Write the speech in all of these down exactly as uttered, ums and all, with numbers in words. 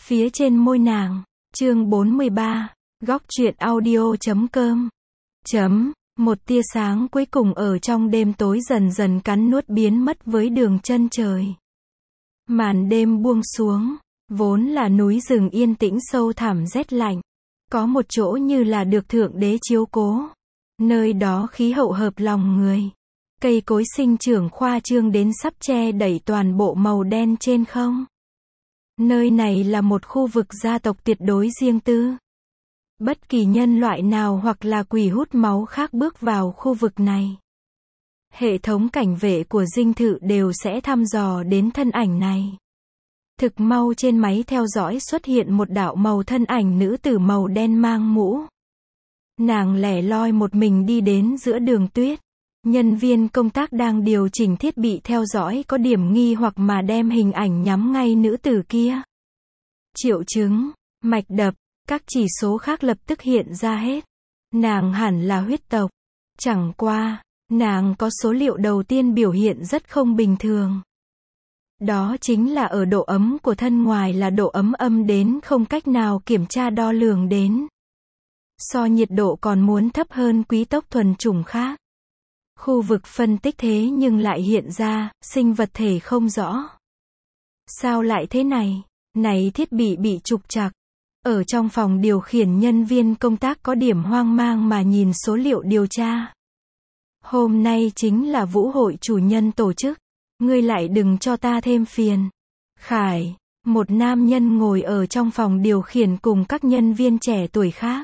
Phía trên môi nàng. Chương bốn mươi ba. Góc truyện audio chấm com. Chấm. Một tia sáng cuối cùng ở trong đêm tối dần dần cắn nuốt biến mất với đường chân trời. Màn đêm buông xuống, vốn là núi rừng yên tĩnh sâu thẳm rét lạnh. Có một chỗ như là được Thượng Đế chiếu cố. Nơi đó khí hậu hợp lòng người. Cây cối sinh trưởng khoa trương đến sắp che đẩy toàn bộ màu đen trên không. Nơi này là một khu vực gia tộc tuyệt đối riêng tư. Bất kỳ nhân loại nào hoặc là quỷ hút máu khác bước vào khu vực này. Hệ thống cảnh vệ của dinh thự đều sẽ thăm dò đến thân ảnh này. Thực mau trên máy theo dõi xuất hiện một đạo màu thân ảnh nữ tử màu đen mang mũ. Nàng lẻ loi một mình đi đến giữa đường tuyết. Nhân viên công tác đang điều chỉnh thiết bị theo dõi có điểm nghi hoặc mà đem hình ảnh nhắm ngay nữ tử kia. Triệu chứng, mạch đập, các chỉ số khác lập tức hiện ra hết. Nàng hẳn là huyết tộc. Chẳng qua, nàng có số liệu đầu tiên biểu hiện rất không bình thường. Đó chính là ở độ ấm của thân ngoài là độ ấm âm đến không cách nào kiểm tra đo lường đến. So nhiệt độ còn muốn thấp hơn quý tộc thuần chủng khác. Khu vực phân tích thế nhưng lại hiện ra, sinh vật thể không rõ. Sao lại thế này? Này thiết bị bị trục trặc. Ở trong phòng điều khiển nhân viên công tác có điểm hoang mang mà nhìn số liệu điều tra. Hôm nay chính là vũ hội chủ nhân tổ chức. Ngươi lại đừng cho ta thêm phiền. Khải, một nam nhân ngồi ở trong phòng điều khiển cùng các nhân viên trẻ tuổi khác.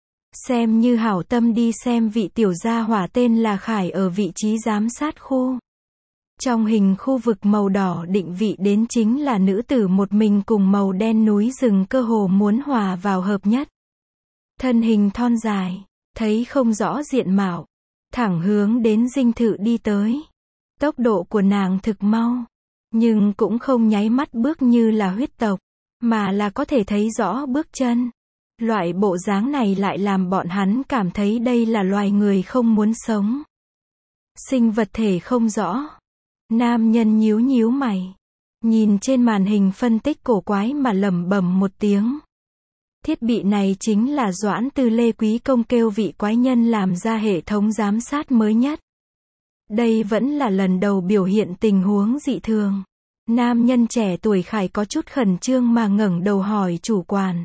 Xem như hảo tâm đi xem vị tiểu gia hỏa tên là Khải ở vị trí giám sát khu. Trong hình khu vực màu đỏ định vị đến chính là nữ tử một mình cùng màu đen núi rừng cơ hồ muốn hòa vào hợp nhất. Thân hình thon dài, thấy không rõ diện mạo, thẳng hướng đến dinh thự đi tới. Tốc độ của nàng thực mau, nhưng cũng không nháy mắt bước như là huyết tộc, mà là có thể thấy rõ bước chân. Loại bộ dáng này lại làm bọn hắn cảm thấy đây là loài người không muốn sống. Sinh vật thể không rõ. Nam nhân nhíu nhíu mày. Nhìn trên màn hình phân tích cổ quái mà lẩm bẩm một tiếng. Thiết bị này chính là Doãn Tư Lê Quý Công kêu vị quái nhân làm ra hệ thống giám sát mới nhất. Đây vẫn là lần đầu biểu hiện tình huống dị thường. Nam nhân trẻ tuổi Khải có chút khẩn trương mà ngẩng đầu hỏi chủ quản.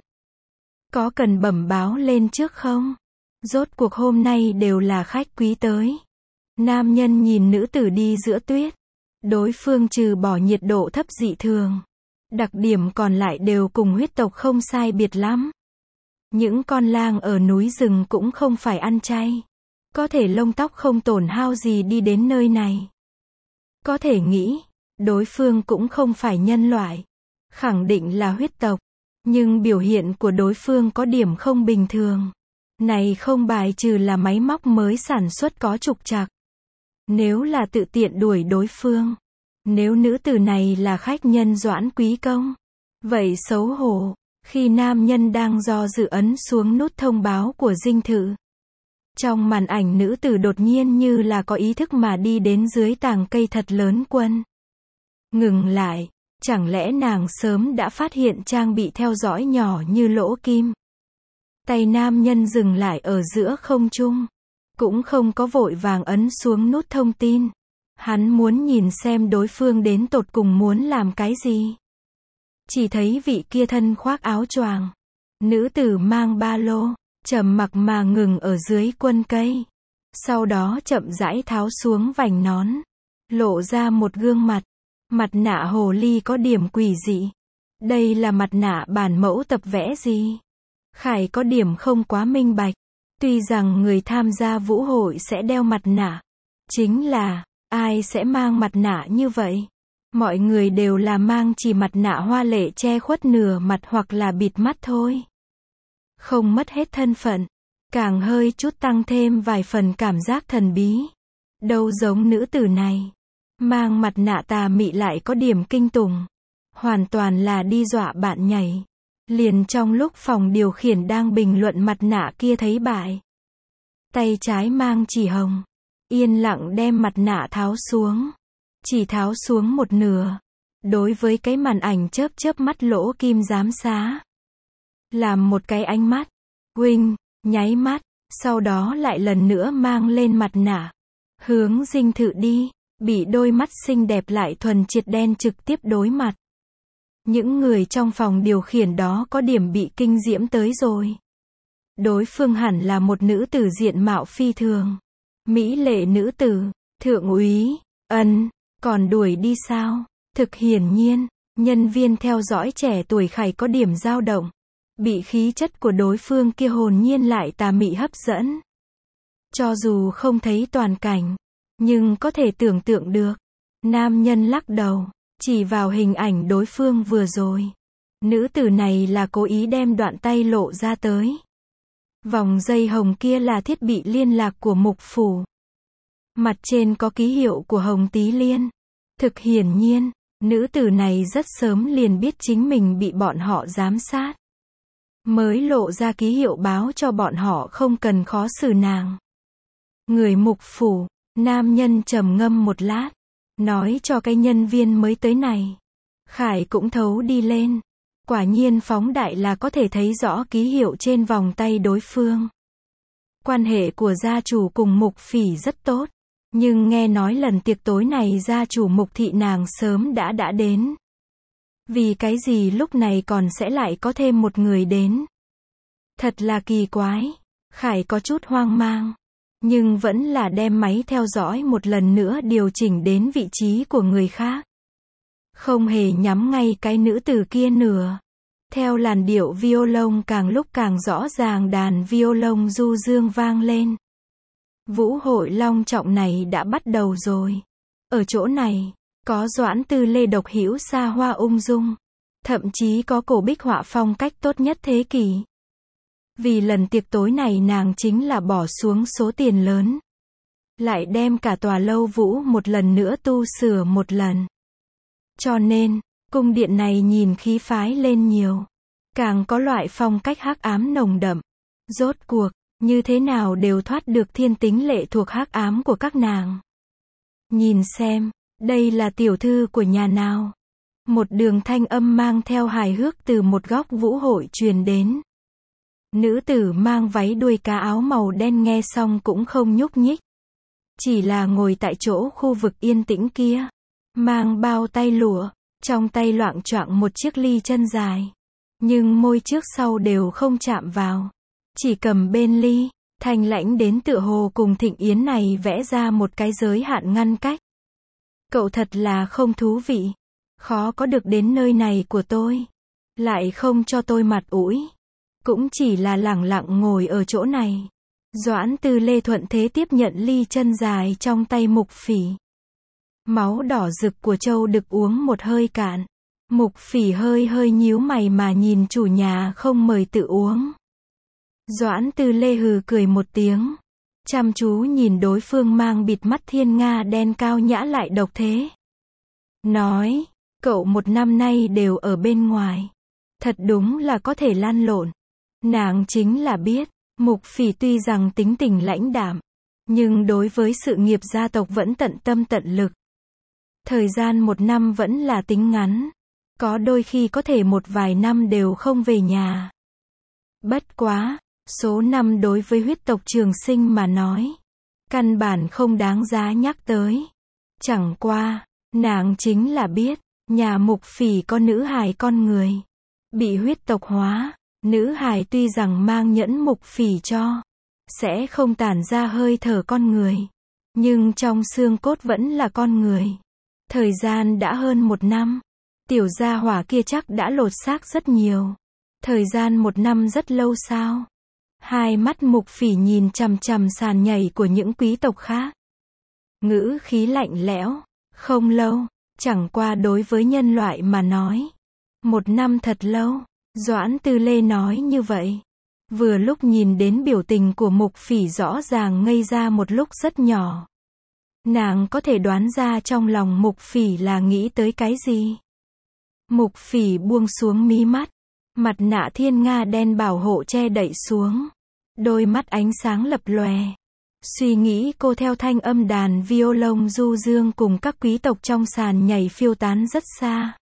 Có cần bẩm báo lên trước không? Rốt cuộc hôm nay đều là khách quý tới. Nam nhân nhìn nữ tử đi giữa tuyết. Đối phương trừ bỏ nhiệt độ thấp dị thường. Đặc điểm còn lại đều cùng huyết tộc không sai biệt lắm. Những con lang ở núi rừng cũng không phải ăn chay. Có thể lông tóc không tổn hao gì đi đến nơi này. Có thể nghĩ, đối phương cũng không phải nhân loại. Khẳng định là huyết tộc. Nhưng biểu hiện của đối phương có điểm không bình thường. Này không bài trừ là máy móc mới sản xuất có trục trặc. Nếu là tự tiện đuổi đối phương. Nếu nữ tử này là khách nhân Doãn Quý Công. Vậy xấu hổ. Khi nam nhân đang do dự ấn xuống nút thông báo của dinh thự. Trong màn ảnh nữ tử đột nhiên như là có ý thức mà đi đến dưới tàng cây thật lớn quân. Ngừng lại. Chẳng lẽ nàng sớm đã phát hiện trang bị theo dõi nhỏ như lỗ kim. Tay nam nhân dừng lại ở giữa không trung. Cũng không có vội vàng ấn xuống nút thông tin. Hắn muốn nhìn xem đối phương đến tột cùng muốn làm cái gì. Chỉ thấy vị kia thân khoác áo choàng. Nữ tử mang ba lô, trầm mặc mà ngừng ở dưới quân cây. Sau đó chậm rãi tháo xuống vành nón. Lộ ra một gương mặt. Mặt nạ hồ ly có điểm quỷ dị. Đây là mặt nạ bản mẫu tập vẽ gì? Khải có điểm không quá minh bạch. Tuy rằng người tham gia vũ hội sẽ đeo mặt nạ. Chính là, ai sẽ mang mặt nạ như vậy? Mọi người đều là mang chỉ mặt nạ hoa lệ che khuất nửa mặt hoặc là bịt mắt thôi. Không mất hết thân phận. Càng hơi chút tăng thêm vài phần cảm giác thần bí. Đâu giống nữ tử này. Mang mặt nạ tà mị lại có điểm kinh tủng. Hoàn toàn là đi dọa bạn nhảy. Liền trong lúc phòng điều khiển đang bình luận mặt nạ kia thấy bại. Tay trái mang chỉ hồng. Yên lặng đem mặt nạ tháo xuống. Chỉ tháo xuống một nửa. đối với cái màn ảnh chớp chớp mắt lỗ kim giám xá. Làm một cái ánh mắt, huynh, nháy mắt, sau đó lại lần nữa mang lên mặt nạ. Hướng dinh thự đi, bị đôi mắt xinh đẹp lại thuần triệt đen trực tiếp đối mặt. Những người trong phòng điều khiển đó có điểm bị kinh diễm tới rồi. Đối phương hẳn là một nữ tử diện mạo phi thường. Mỹ lệ nữ tử, thượng úy, ân, còn đuổi đi sao? Thực hiển nhiên, nhân viên theo dõi trẻ tuổi khải có điểm dao động. Bị khí chất của đối phương kia hồn nhiên lại tà mị hấp dẫn. Cho dù không thấy toàn cảnh, nhưng có thể tưởng tượng được. Nam nhân lắc đầu, chỉ vào hình ảnh đối phương vừa rồi. Nữ tử này là cố ý đem đoạn tay lộ ra tới. Vòng dây hồng kia là thiết bị liên lạc của mục phủ. Mặt trên có ký hiệu của Hồng Tý Liên. Thực hiển nhiên, nữ tử này rất sớm liền biết chính mình bị bọn họ giám sát. Mới lộ ra ký hiệu báo cho bọn họ không cần khó xử nàng. Người mục phủ, nam nhân trầm ngâm một lát. Nói cho cái nhân viên mới tới này. Khải cũng thấu đi lên. Quả nhiên phóng đại là có thể thấy rõ ký hiệu trên vòng tay đối phương. Quan hệ của gia chủ cùng mục phỉ rất tốt. Nhưng nghe nói lần tiệc tối này gia chủ mục thị nàng sớm đã đã đến. Vì cái gì lúc này còn sẽ lại có thêm một người đến? Thật là kỳ quái. Khải có chút hoang mang. Nhưng vẫn là đem máy theo dõi một lần nữa điều chỉnh đến vị trí của người khác. Không hề nhắm ngay cái nữ tử kia nửa. Theo làn điệu violon càng lúc càng rõ ràng đàn violon du dương vang lên. Vũ hội long trọng này đã bắt đầu rồi. Ở chỗ này, có Doãn Tư Lê độc hữu xa hoa ung dung. Thậm chí có cổ bích họa phong cách tốt nhất thế kỷ. Vì lần tiệc tối này nàng chính là bỏ xuống số tiền lớn. Lại đem cả tòa lâu vũ một lần nữa tu sửa một lần. Cho nên, cung điện này nhìn khí phái lên nhiều. Càng có loại phong cách hắc ám nồng đậm. Rốt cuộc, như thế nào đều thoát được thiên tính lệ thuộc hắc ám của các nàng. Nhìn xem, đây là tiểu thư của nhà nào. Một đường thanh âm mang theo hài hước từ một góc vũ hội truyền đến. Nữ tử mang váy đuôi cá áo màu đen nghe xong cũng không nhúc nhích. Chỉ là ngồi tại chỗ khu vực yên tĩnh kia. Mang bao tay lụa, trong tay loạng choạng một chiếc ly chân dài. Nhưng môi trước sau đều không chạm vào. Chỉ cầm bên ly, thanh lãnh đến tựa hồ cùng Thịnh Yến này vẽ ra một cái giới hạn ngăn cách. Cậu thật là không thú vị. Khó có được đến nơi này của tôi. Lại không cho tôi mặt mũi. Cũng chỉ là lẳng lặng ngồi ở chỗ này. Doãn Tư Lê thuận thế tiếp nhận ly chân dài trong tay mục phỉ. Máu đỏ rực của châu đực uống một hơi cạn. Mục phỉ hơi hơi nhíu mày mà nhìn chủ nhà không mời tự uống. Doãn Tư Lê hừ cười một tiếng. Chăm chú nhìn đối phương mang bịt mắt thiên nga đen cao nhã lại độc thế. Nói, cậu một năm nay đều ở bên ngoài. Thật đúng là có thể lăn lộn. Nàng chính là biết, mục phỉ tuy rằng tính tình lãnh đạm, nhưng đối với sự nghiệp gia tộc vẫn tận tâm tận lực. Thời gian một năm vẫn là tính ngắn. Có đôi khi có thể một vài năm đều không về nhà. Bất quá, số năm đối với huyết tộc Trường Sinh mà nói, căn bản không đáng giá nhắc tới. Chẳng qua, nàng chính là biết, nhà mục phỉ có nữ hài con người. Bị huyết tộc hóa, nữ hài tuy rằng mang nhẫn mục phỉ cho, sẽ không tản ra hơi thở con người. Nhưng trong xương cốt vẫn là con người. Thời gian đã hơn một năm. Tiểu gia hỏa kia chắc đã lột xác rất nhiều. Thời gian một năm rất lâu sao? Hai mắt mục phỉ nhìn chằm chằm sàn nhảy của những quý tộc khác. Ngữ khí lạnh lẽo. Không lâu. Chẳng qua đối với nhân loại mà nói. Một năm thật lâu. Doãn Tư Lê nói như vậy. Vừa lúc nhìn đến biểu tình của mục phỉ rõ ràng ngây ra một lúc rất nhỏ. Nàng có thể đoán ra trong lòng mục phỉ là nghĩ tới cái gì. Mục phỉ buông xuống mí mắt. Mặt nạ thiên nga đen bảo hộ che đậy xuống. Đôi mắt ánh sáng lập lòe. Suy nghĩ cô theo thanh âm đàn violon du dương cùng các quý tộc trong sàn nhảy phiêu tán rất xa.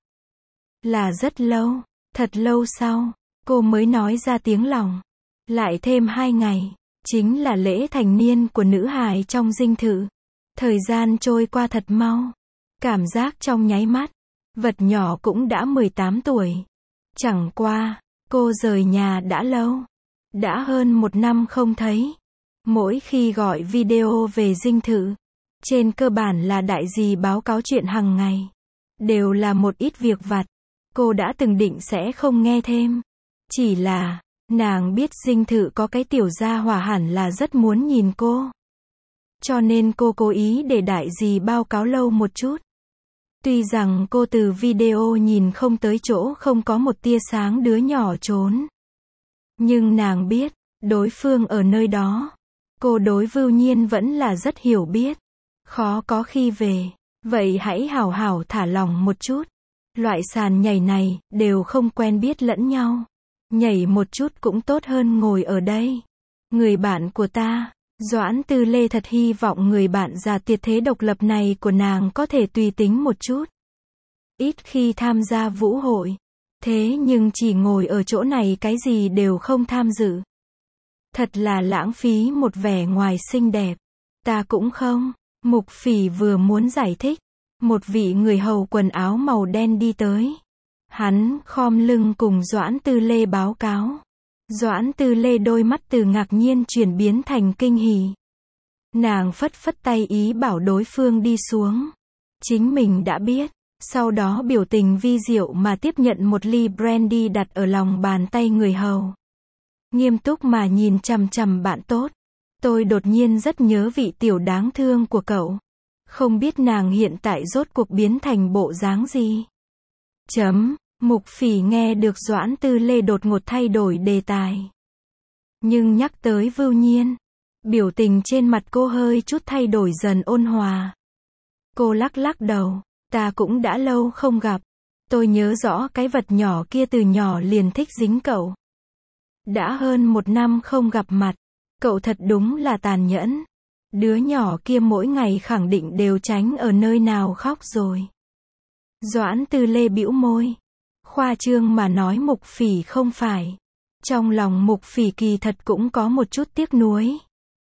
Là rất lâu, thật lâu sau, cô mới nói ra tiếng lòng. Lại thêm hai ngày, chính là lễ thành niên của nữ hài trong dinh thự. Thời gian trôi qua thật mau. Cảm giác trong nháy mắt, vật nhỏ cũng đã mười tám tuổi. Chẳng qua, cô rời nhà đã lâu. Đã hơn một năm không thấy. Mỗi khi gọi video về dinh thự, trên cơ bản là đại dì báo cáo chuyện hàng ngày. Đều là một ít việc vặt. Cô đã từng định sẽ không nghe thêm. Chỉ là, nàng biết dinh thự có cái tiểu gia hỏa hẳn là rất muốn nhìn cô. Cho nên cô cố ý để đại dì báo cáo lâu một chút. Tuy rằng cô từ video nhìn không tới chỗ không có một tia sáng đứa nhỏ trốn. Nhưng nàng biết, đối phương ở nơi đó. Cô đối Vưu Nhiên vẫn là rất hiểu biết. Khó có khi về. Vậy hãy hảo hảo thả lỏng một chút. Loại sàn nhảy này, đều không quen biết lẫn nhau. Nhảy một chút cũng tốt hơn ngồi ở đây. Người bạn của ta, Doãn Tư Lê thật hy vọng người bạn già tuyệt thế độc lập này của nàng có thể tùy tính một chút. Ít khi tham gia vũ hội. Thế nhưng chỉ ngồi ở chỗ này cái gì đều không tham dự. Thật là lãng phí một vẻ ngoài xinh đẹp. Ta cũng không. Mục Phỉ vừa muốn giải thích. Một vị người hầu quần áo màu đen đi tới. Hắn khom lưng cùng Doãn Tư Lê báo cáo. Doãn Tư Lê đôi mắt từ ngạc nhiên chuyển biến thành kinh hỉ. Nàng phất phất tay ý bảo đối phương đi xuống. Chính mình đã biết. Sau đó biểu tình vi diệu mà tiếp nhận một ly brandy đặt ở lòng bàn tay người hầu. Nghiêm túc mà nhìn chằm chằm bạn tốt. Tôi đột nhiên rất nhớ vị tiểu đáng thương của cậu. Không biết nàng hiện tại rốt cuộc biến thành bộ dáng gì. Chấm. Mục Phỉ nghe được Doãn Tư Lê đột ngột thay đổi đề tài. Nhưng nhắc tới Vưu Nhiên. Biểu tình trên mặt cô hơi chút thay đổi dần ôn hòa. Cô lắc lắc đầu. Ta cũng đã lâu không gặp. Tôi nhớ rõ cái vật nhỏ kia từ nhỏ liền thích dính cậu. Đã hơn một năm không gặp mặt. Cậu thật đúng là tàn nhẫn. Đứa nhỏ kia mỗi ngày khẳng định đều tránh ở nơi nào khóc rồi. Doãn Tư Lê bĩu môi. Khoa trương mà nói Mục Phỉ không phải. Trong lòng Mục Phỉ kỳ thật cũng có một chút tiếc nuối.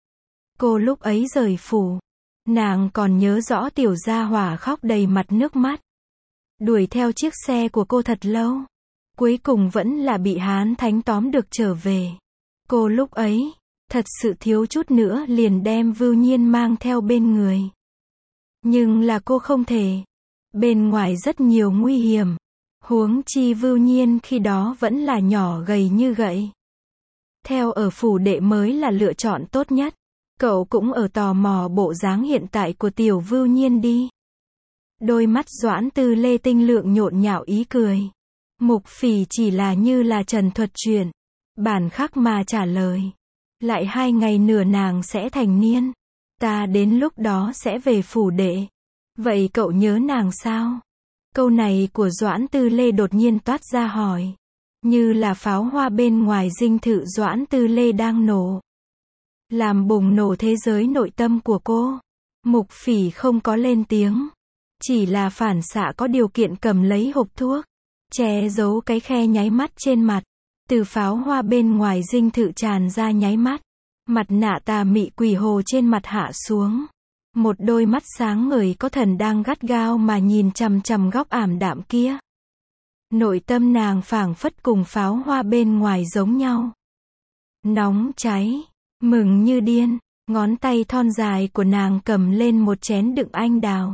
Cô lúc ấy rời phủ. Nàng còn nhớ rõ tiểu gia hỏa khóc đầy mặt nước mắt. Đuổi theo chiếc xe của cô thật lâu. Cuối cùng vẫn là bị Hán Thánh tóm được trở về. Cô lúc ấy, thật sự thiếu chút nữa liền đem Vưu Nhiên mang theo bên người. Nhưng là cô không thể. Bên ngoài rất nhiều nguy hiểm. Huống chi Vưu Nhiên khi đó vẫn là nhỏ gầy như gậy. Theo ở phủ đệ mới là lựa chọn tốt nhất. Cậu cũng ở tò mò bộ dáng hiện tại của tiểu Vưu Nhiên đi. Đôi mắt Doãn Tư Lê tinh lượng nhộn nhạo ý cười. Mục Phỉ chỉ là như là trần thuật chuyện. Bản khắc mà trả lời. Lại hai ngày nửa nàng sẽ thành niên. Ta đến lúc đó sẽ về phủ đệ. Vậy cậu nhớ nàng sao? Câu này của Doãn Tư Lê đột nhiên toát ra hỏi. Như là pháo hoa bên ngoài dinh thự Doãn Tư Lê đang nổ. Làm bùng nổ thế giới nội tâm của cô. Mục Phỉ không có lên tiếng. Chỉ là phản xạ có điều kiện cầm lấy hộp thuốc. Che giấu cái khe nháy mắt trên mặt. Từ pháo hoa bên ngoài dinh thự tràn ra nháy mắt. Mặt nạ tà mị quỷ hồ trên mặt hạ xuống. Một đôi mắt sáng ngời có thần đang gắt gao mà nhìn chằm chằm góc ảm đạm kia. Nội tâm nàng phảng phất cùng pháo hoa bên ngoài giống nhau. Nóng cháy, mừng như điên, ngón tay thon dài của nàng cầm lên một chén đựng anh đào.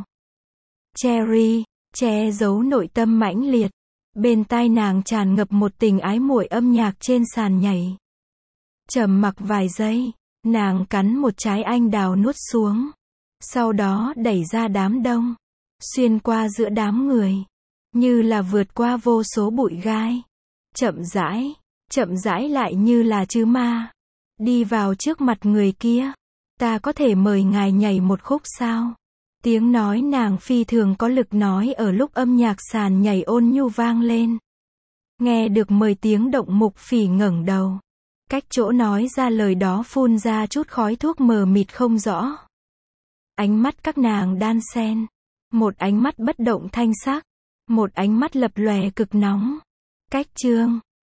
Cherry, che giấu nội tâm mãnh liệt. Bên tai nàng tràn ngập một tình ái muội âm nhạc trên sàn nhảy. Trầm mặc vài giây, nàng cắn một trái anh đào nuốt xuống. Sau đó đẩy ra đám đông. Xuyên qua giữa đám người. Như là vượt qua vô số bụi gai. Chậm rãi, chậm rãi lại như là trứ ma. Đi vào trước mặt người kia. Ta có thể mời ngài nhảy một khúc sao? Tiếng nói nàng phi thường có lực nói ở lúc âm nhạc sàn nhảy ôn nhu vang lên. Nghe được mời tiếng động Mục Phỉ ngẩng đầu. Cách chỗ nói ra lời đó phun ra chút khói thuốc mờ mịt không rõ. Ánh mắt các nàng đan xen. Một ánh mắt bất động thanh sắc. Một ánh mắt lập lòe cực nóng. Cách chương